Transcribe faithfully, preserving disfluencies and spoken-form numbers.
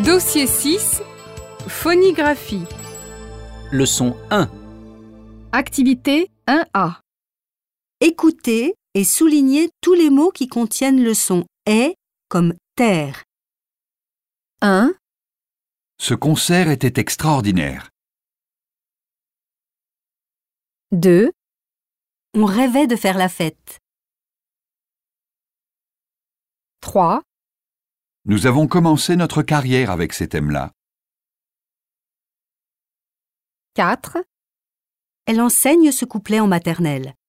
Dossier six, phonigraphie. Leçon un. Activité un A. Écoutez et soulignez tous les mots qui contiennent le son « est » comme « terre ». un. Ce concert était extraordinaire. deux. On rêvait de faire la fête. trois. Nous avons commencé notre carrière avec ces thèmes-là. quatre. Elle enseigne ce couplet en maternelle.